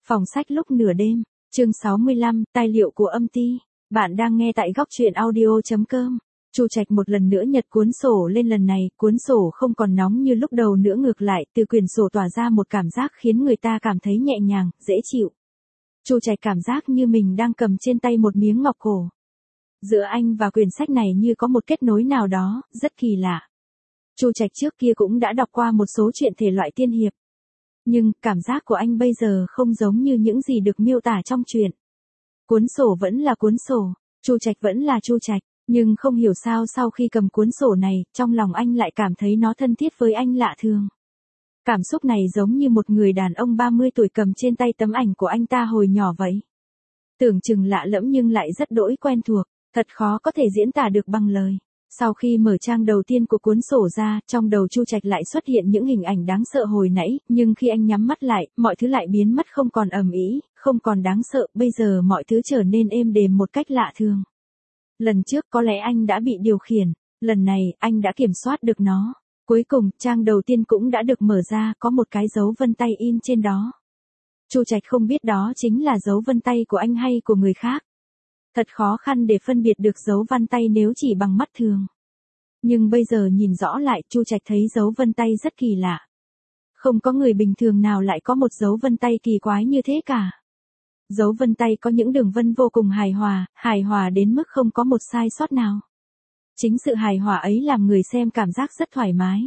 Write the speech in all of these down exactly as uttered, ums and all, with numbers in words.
Phòng sách lúc nửa đêm, chương sáu mươi lăm, tài liệu của âm ty. Bạn đang nghe tại góc truyện audio chấm com. Chu Trạch một lần nữa nhật cuốn sổ lên, lần này, cuốn sổ không còn nóng như lúc đầu nữa, ngược lại, từ quyển sổ tỏa ra một cảm giác khiến người ta cảm thấy nhẹ nhàng, dễ chịu. Chu Trạch cảm giác như mình đang cầm trên tay một miếng ngọc cổ. Giữa anh và quyển sách này như có một kết nối nào đó, rất kỳ lạ. Chu Trạch trước kia cũng đã đọc qua một số truyện thể loại tiên hiệp. Nhưng, cảm giác của anh bây giờ không giống như những gì được miêu tả trong truyện. Cuốn sổ vẫn là cuốn sổ, Chu Trạch vẫn là Chu Trạch, nhưng không hiểu sao sau khi cầm cuốn sổ này, trong lòng anh lại cảm thấy nó thân thiết với anh lạ thường. Cảm xúc này giống như một người đàn ông ba mươi tuổi cầm trên tay tấm ảnh của anh ta hồi nhỏ vậy. Tưởng chừng lạ lẫm nhưng lại rất đỗi quen thuộc, thật khó có thể diễn tả được bằng lời. Sau khi mở trang đầu tiên của cuốn sổ ra, trong đầu Chu Trạch lại xuất hiện những hình ảnh đáng sợ hồi nãy, nhưng khi anh nhắm mắt lại, mọi thứ lại biến mất, không còn ầm ĩ, không còn đáng sợ, bây giờ mọi thứ trở nên êm đềm một cách lạ thường. Lần trước có lẽ anh đã bị điều khiển, lần này anh đã kiểm soát được nó. Cuối cùng, trang đầu tiên cũng đã được mở ra, có một cái dấu vân tay in trên đó. Chu Trạch không biết đó chính là dấu vân tay của anh hay của người khác. Thật khó khăn để phân biệt được dấu vân tay nếu chỉ bằng mắt thường. Nhưng bây giờ nhìn rõ lại, Chu Trạch thấy dấu vân tay rất kỳ lạ. Không có người bình thường nào lại có một dấu vân tay kỳ quái như thế cả. Dấu vân tay có những đường vân vô cùng hài hòa, hài hòa đến mức không có một sai sót nào. Chính sự hài hòa ấy làm người xem cảm giác rất thoải mái.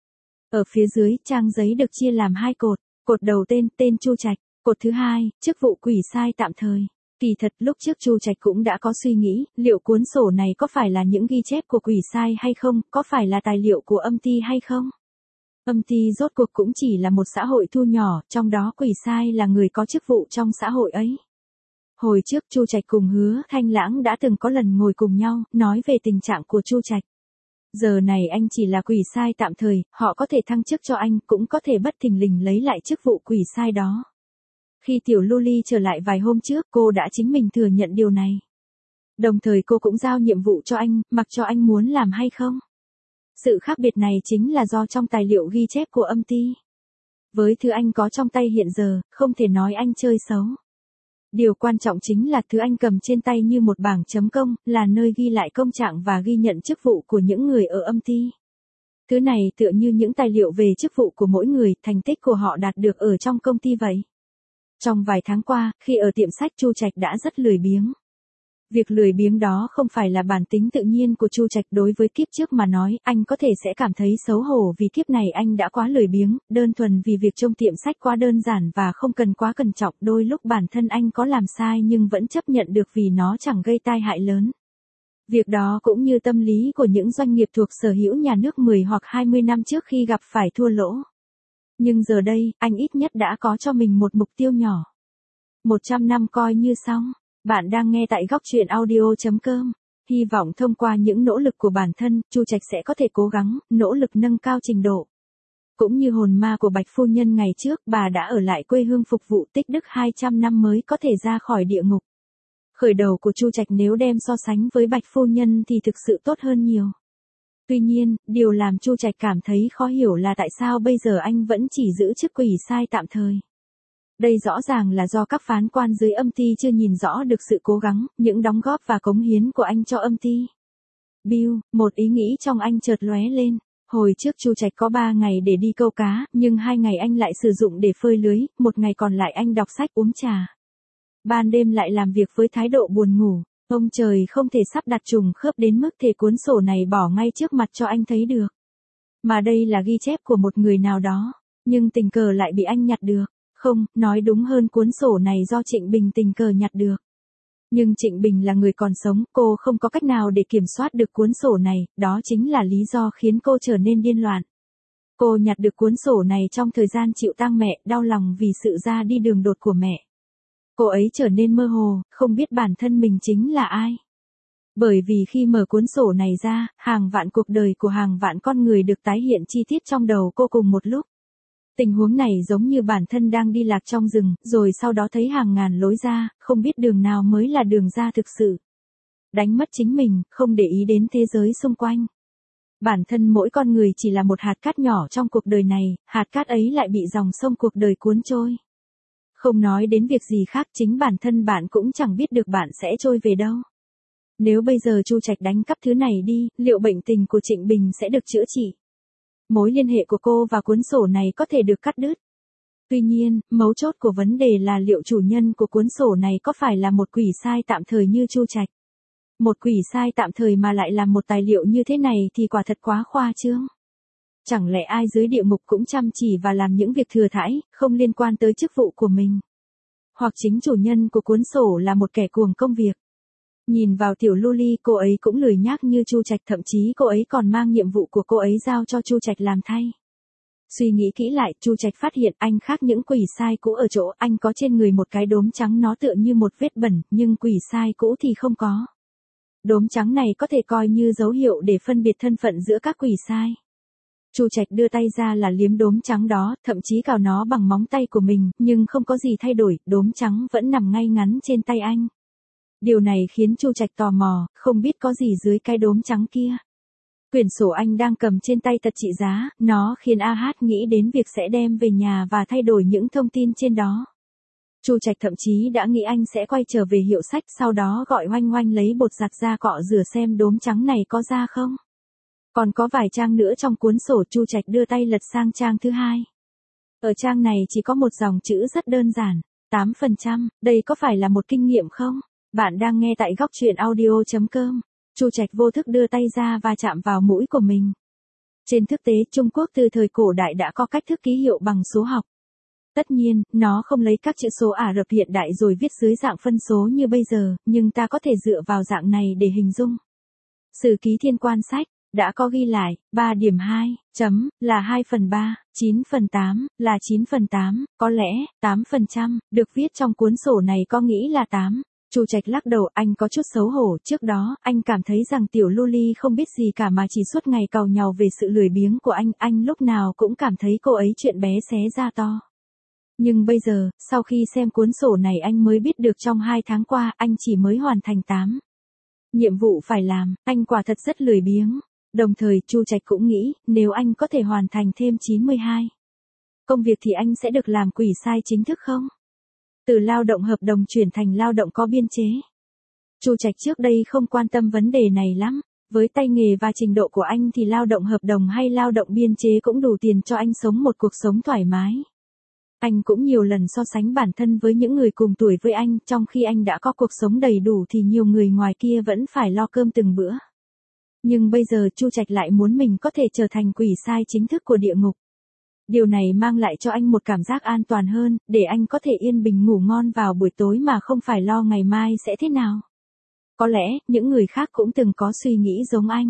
Ở phía dưới, trang giấy được chia làm hai cột, cột đầu tên, tên Chu Trạch, cột thứ hai, chức vụ quỷ sai tạm thời. Kỳ thật lúc trước Chu Trạch cũng đã có suy nghĩ, liệu cuốn sổ này có phải là những ghi chép của quỷ sai hay không, có phải là tài liệu của âm ty hay không? Âm ty rốt cuộc cũng chỉ là một xã hội thu nhỏ, trong đó quỷ sai là người có chức vụ trong xã hội ấy. Hồi trước Chu Trạch cùng Hứa Thanh Lãng đã từng có lần ngồi cùng nhau, nói về tình trạng của Chu Trạch. Giờ này anh chỉ là quỷ sai tạm thời, họ có thể thăng chức cho anh, cũng có thể bất thình lình lấy lại chức vụ quỷ sai đó. Khi Tiểu Luli trở lại vài hôm trước, cô đã chính mình thừa nhận điều này. Đồng thời cô cũng giao nhiệm vụ cho anh, mặc cho anh muốn làm hay không. Sự khác biệt này chính là do trong tài liệu ghi chép của âm ty. Với thứ anh có trong tay hiện giờ, không thể nói anh chơi xấu. Điều quan trọng chính là thứ anh cầm trên tay như một bảng chấm công, là nơi ghi lại công trạng và ghi nhận chức vụ của những người ở âm ty. Thứ này tựa như những tài liệu về chức vụ của mỗi người, thành tích của họ đạt được ở trong công ty vậy. Trong vài tháng qua, khi ở tiệm sách, Chu Trạch đã rất lười biếng. Việc lười biếng đó không phải là bản tính tự nhiên của Chu Trạch, đối với kiếp trước mà nói, anh có thể sẽ cảm thấy xấu hổ vì kiếp này anh đã quá lười biếng, đơn thuần vì việc trông tiệm sách quá đơn giản và không cần quá cẩn trọng, đôi lúc bản thân anh có làm sai nhưng vẫn chấp nhận được vì nó chẳng gây tai hại lớn. Việc đó cũng như tâm lý của những doanh nghiệp thuộc sở hữu nhà nước mười hoặc hai mươi năm trước khi gặp phải thua lỗ. Nhưng giờ đây, anh ít nhất đã có cho mình một mục tiêu nhỏ. một trăm năm coi như xong. Bạn đang nghe tại góc truyện audio chấm com. Hy vọng thông qua những nỗ lực của bản thân, Chu Trạch sẽ có thể cố gắng, nỗ lực nâng cao trình độ. Cũng như hồn ma của Bạch Phu Nhân ngày trước, bà đã ở lại quê hương phục vụ tích đức hai trăm năm mới có thể ra khỏi địa ngục. Khởi đầu của Chu Trạch nếu đem so sánh với Bạch Phu Nhân thì thực sự tốt hơn nhiều. Tuy nhiên, điều làm Chu Trạch cảm thấy khó hiểu là tại sao bây giờ anh vẫn chỉ giữ chức quỷ sai tạm thời. Đây rõ ràng là do các phán quan dưới âm ty chưa nhìn rõ được sự cố gắng, những đóng góp và cống hiến của anh cho âm ty. Bill, một ý nghĩ trong anh chợt lóe lên. Hồi trước Chu Trạch có ba ngày để đi câu cá, nhưng hai ngày anh lại sử dụng để phơi lưới, một ngày còn lại anh đọc sách uống trà. Ban đêm lại làm việc với thái độ buồn ngủ. Ông trời không thể sắp đặt trùng khớp đến mức thể cuốn sổ này bỏ ngay trước mặt cho anh thấy được. Mà đây là ghi chép của một người nào đó, nhưng tình cờ lại bị anh nhặt được. Không, nói đúng hơn cuốn sổ này do Trịnh Bình tình cờ nhặt được. Nhưng Trịnh Bình là người còn sống, cô không có cách nào để kiểm soát được cuốn sổ này, đó chính là lý do khiến cô trở nên điên loạn. Cô nhặt được cuốn sổ này trong thời gian chịu tang mẹ, đau lòng vì sự ra đi đường đột của mẹ. Cô ấy trở nên mơ hồ, không biết bản thân mình chính là ai. Bởi vì khi mở cuốn sổ này ra, hàng vạn cuộc đời của hàng vạn con người được tái hiện chi tiết trong đầu cô cùng một lúc. Tình huống này giống như bản thân đang đi lạc trong rừng, rồi sau đó thấy hàng ngàn lối ra, không biết đường nào mới là đường ra thực sự. Đánh mất chính mình, không để ý đến thế giới xung quanh. Bản thân mỗi con người chỉ là một hạt cát nhỏ trong cuộc đời này, hạt cát ấy lại bị dòng sông cuộc đời cuốn trôi. Không nói đến việc gì khác, chính bản thân bạn cũng chẳng biết được bạn sẽ trôi về đâu. Nếu bây giờ Chu Trạch đánh cắp thứ này đi, liệu bệnh tình của Trịnh Bình sẽ được chữa trị? Mối liên hệ của cô và cuốn sổ này có thể được cắt đứt. Tuy nhiên, mấu chốt của vấn đề là liệu chủ nhân của cuốn sổ này có phải là một quỷ sai tạm thời như Chu Trạch? Một quỷ sai tạm thời mà lại làm một tài liệu như thế này thì quả thật quá khoa trương. Chẳng lẽ ai dưới địa ngục cũng chăm chỉ và làm những việc thừa thãi, không liên quan tới chức vụ của mình? Hoặc chính chủ nhân của cuốn sổ là một kẻ cuồng công việc? Nhìn vào tiểu Luli, cô ấy cũng lười nhác như Chu Trạch, thậm chí cô ấy còn mang nhiệm vụ của cô ấy giao cho Chu Trạch làm thay. Suy nghĩ kỹ lại, Chu Trạch phát hiện anh khác những quỷ sai cũ ở chỗ anh có trên người một cái đốm trắng, nó tựa như một vết bẩn, nhưng quỷ sai cũ thì không có. Đốm trắng này có thể coi như dấu hiệu để phân biệt thân phận giữa các quỷ sai. Chu Trạch đưa tay ra là liếm đốm trắng đó, thậm chí cào nó bằng móng tay của mình, nhưng không có gì thay đổi, đốm trắng vẫn nằm ngay ngắn trên tay anh. Điều này khiến Chu Trạch tò mò, không biết có gì dưới cái đốm trắng kia. Quyển sổ anh đang cầm trên tay thật trị giá, nó khiến A Hát nghĩ đến việc sẽ đem về nhà và thay đổi những thông tin trên đó. Chu Trạch thậm chí đã nghĩ anh sẽ quay trở về hiệu sách, sau đó gọi Oanh Oanh lấy bột giặt ra cọ rửa xem đốm trắng này có ra không. Còn có vài trang nữa trong cuốn sổ. Chu Trạch đưa tay lật sang trang thứ hai. Ở trang này chỉ có một dòng chữ rất đơn giản, tám phần trăm, đây có phải là một kinh nghiệm không? Bạn đang nghe tại góc truyện audio chấm com. Chu Trạch vô thức đưa tay ra và chạm vào mũi của mình. Trên thực tế, Trung Quốc từ thời cổ đại đã có cách thức ký hiệu bằng số học. Tất nhiên, nó không lấy các chữ số Ả Rập hiện đại rồi viết dưới dạng phân số như bây giờ, nhưng ta có thể dựa vào dạng này để hình dung. Sử ký Thiên Quan Sách đã có ghi lại, ba điểm hai, chấm, là hai phần ba, chín phần tám, là chín phần tám, có lẽ, tám phần trăm, được viết trong cuốn sổ này có nghĩ là tám. Chu Trạch lắc đầu, anh có chút xấu hổ, trước đó, anh cảm thấy rằng tiểu Luli không biết gì cả mà chỉ suốt ngày càu nhàu về sự lười biếng của anh, anh lúc nào cũng cảm thấy cô ấy chuyện bé xé ra to. Nhưng bây giờ, sau khi xem cuốn sổ này anh mới biết được trong hai tháng qua, anh chỉ mới hoàn thành tám nhiệm vụ phải làm, anh quả thật rất lười biếng. Đồng thời, Chu Trạch cũng nghĩ, nếu anh có thể hoàn thành thêm chín mươi hai công việc thì anh sẽ được làm quỷ sai chính thức không? Từ lao động hợp đồng chuyển thành lao động có biên chế. Chu Trạch trước đây không quan tâm vấn đề này lắm, với tay nghề và trình độ của anh thì lao động hợp đồng hay lao động biên chế cũng đủ tiền cho anh sống một cuộc sống thoải mái. Anh cũng nhiều lần so sánh bản thân với những người cùng tuổi với anh, trong khi anh đã có cuộc sống đầy đủ thì nhiều người ngoài kia vẫn phải lo cơm từng bữa. Nhưng bây giờ Chu Trạch lại muốn mình có thể trở thành quỷ sai chính thức của địa ngục. Điều này mang lại cho anh một cảm giác an toàn hơn, để anh có thể yên bình ngủ ngon vào buổi tối mà không phải lo ngày mai sẽ thế nào. Có lẽ, những người khác cũng từng có suy nghĩ giống anh.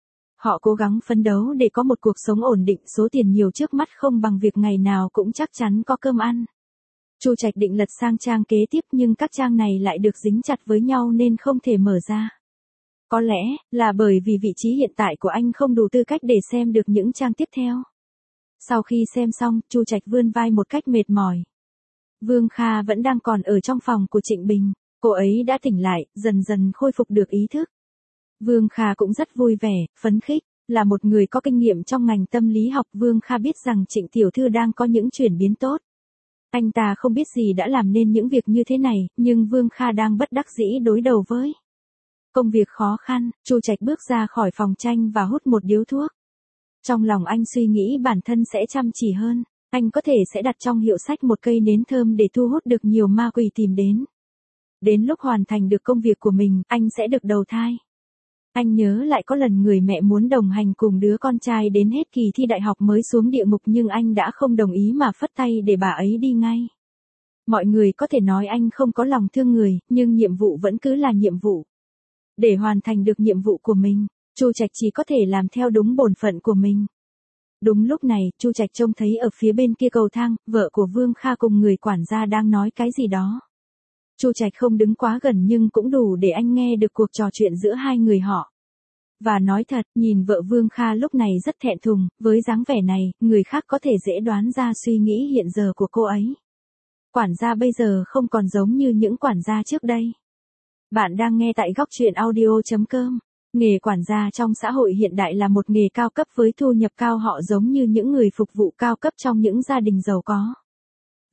Họ cố gắng phấn đấu để có một cuộc sống ổn định, số tiền nhiều trước mắt không bằng việc ngày nào cũng chắc chắn có cơm ăn. Chu Trạch định lật sang trang kế tiếp nhưng các trang này lại được dính chặt với nhau nên không thể mở ra. Có lẽ, là bởi vì vị trí hiện tại của anh không đủ tư cách để xem được những trang tiếp theo. Sau khi xem xong, Chu Trạch vươn vai một cách mệt mỏi. Vương Kha vẫn đang còn ở trong phòng của Trịnh Bình, cô ấy đã tỉnh lại, dần dần khôi phục được ý thức. Vương Kha cũng rất vui vẻ, phấn khích, là một người có kinh nghiệm trong ngành tâm lý học. Vương Kha biết rằng Trịnh tiểu thư đang có những chuyển biến tốt. Anh ta không biết gì đã làm nên những việc như thế này, nhưng Vương Kha đang bất đắc dĩ đối đầu với công việc khó khăn. Chu Trạch bước ra khỏi phòng tranh và hút một điếu thuốc. Trong lòng anh suy nghĩ bản thân sẽ chăm chỉ hơn, anh có thể sẽ đặt trong hiệu sách một cây nến thơm để thu hút được nhiều ma quỷ tìm đến. Đến lúc hoàn thành được công việc của mình, anh sẽ được đầu thai. Anh nhớ lại có lần người mẹ muốn đồng hành cùng đứa con trai đến hết kỳ thi đại học mới xuống địa ngục nhưng anh đã không đồng ý mà phất tay để bà ấy đi ngay. Mọi người có thể nói anh không có lòng thương người, nhưng nhiệm vụ vẫn cứ là nhiệm vụ. Để hoàn thành được nhiệm vụ của mình, Chu Trạch chỉ có thể làm theo đúng bổn phận của mình. Đúng lúc này, Chu Trạch trông thấy ở phía bên kia cầu thang, vợ của Vương Kha cùng người quản gia đang nói cái gì đó. Chu Trạch không đứng quá gần nhưng cũng đủ để anh nghe được cuộc trò chuyện giữa hai người họ. Và nói thật, nhìn vợ Vương Kha lúc này rất thẹn thùng, với dáng vẻ này, người khác có thể dễ đoán ra suy nghĩ hiện giờ của cô ấy. Quản gia bây giờ không còn giống như những quản gia trước đây. Bạn đang nghe tại góc truyện audio chấm com. Nghề quản gia trong xã hội hiện đại là một nghề cao cấp với thu nhập cao, họ giống như những người phục vụ cao cấp trong những gia đình giàu có.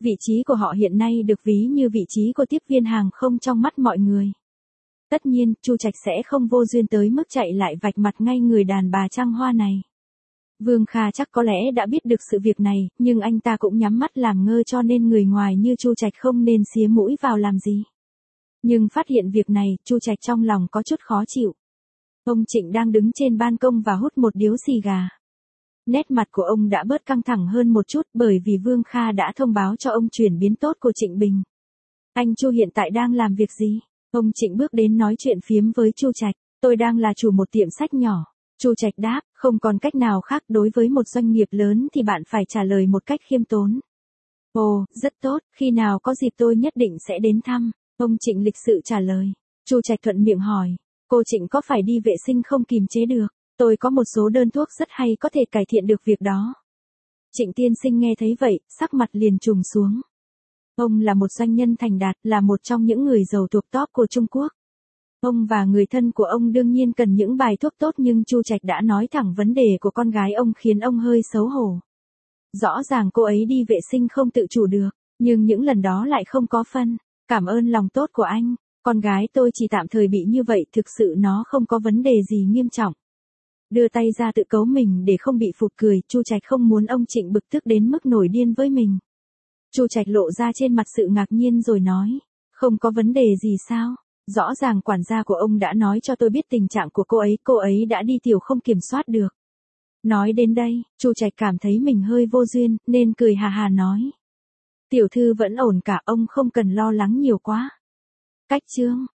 Vị trí của họ hiện nay được ví như vị trí của tiếp viên hàng không trong mắt mọi người. Tất nhiên, Chu Trạch sẽ không vô duyên tới mức chạy lại vạch mặt ngay người đàn bà trăng hoa này. Vương Kha chắc có lẽ đã biết được sự việc này, nhưng anh ta cũng nhắm mắt làm ngơ cho nên người ngoài như Chu Trạch không nên xía mũi vào làm gì. Nhưng phát hiện việc này, Chu Trạch trong lòng có chút khó chịu. Ông Trịnh đang đứng trên ban công và hút một điếu xì gà. Nét mặt của ông đã bớt căng thẳng hơn một chút bởi vì Vương Kha đã thông báo cho ông chuyển biến tốt của Trịnh Bình. Anh Chu hiện tại đang làm việc gì? Ông Trịnh bước đến nói chuyện phiếm với Chu Trạch. Tôi đang là chủ một tiệm sách nhỏ. Chu Trạch đáp, không còn cách nào khác, đối với một doanh nghiệp lớn thì bạn phải trả lời một cách khiêm tốn. Ồ, rất tốt, khi nào có dịp tôi nhất định sẽ đến thăm. Ông Trịnh lịch sự trả lời. Chu Trạch thuận miệng hỏi, cô Trịnh có phải đi vệ sinh không kiềm chế được? Tôi có một số đơn thuốc rất hay có thể cải thiện được việc đó. Trịnh tiên sinh nghe thấy vậy, sắc mặt liền trùng xuống. Ông là một doanh nhân thành đạt, là một trong những người giàu thuộc top của Trung Quốc. Ông và người thân của ông đương nhiên cần những bài thuốc tốt, nhưng Chu Trạch đã nói thẳng vấn đề của con gái ông khiến ông hơi xấu hổ. Rõ ràng cô ấy đi vệ sinh không tự chủ được, nhưng những lần đó lại không có phân. Cảm ơn lòng tốt của anh, con gái tôi chỉ tạm thời bị như vậy, thực sự nó không có vấn đề gì nghiêm trọng. Đưa tay ra tự cấu mình để không bị phụt cười, Chu Trạch không muốn ông Trịnh bực tức đến mức nổi điên với mình. Chu Trạch lộ ra trên mặt sự ngạc nhiên rồi nói, không có vấn đề gì sao? Rõ ràng quản gia của ông đã nói cho tôi biết tình trạng của cô ấy, cô ấy đã đi tiểu không kiểm soát được. Nói đến đây, Chu Trạch cảm thấy mình hơi vô duyên, nên cười hà hà nói. Tiểu thư vẫn ổn cả, ông không cần lo lắng nhiều quá. Cách chương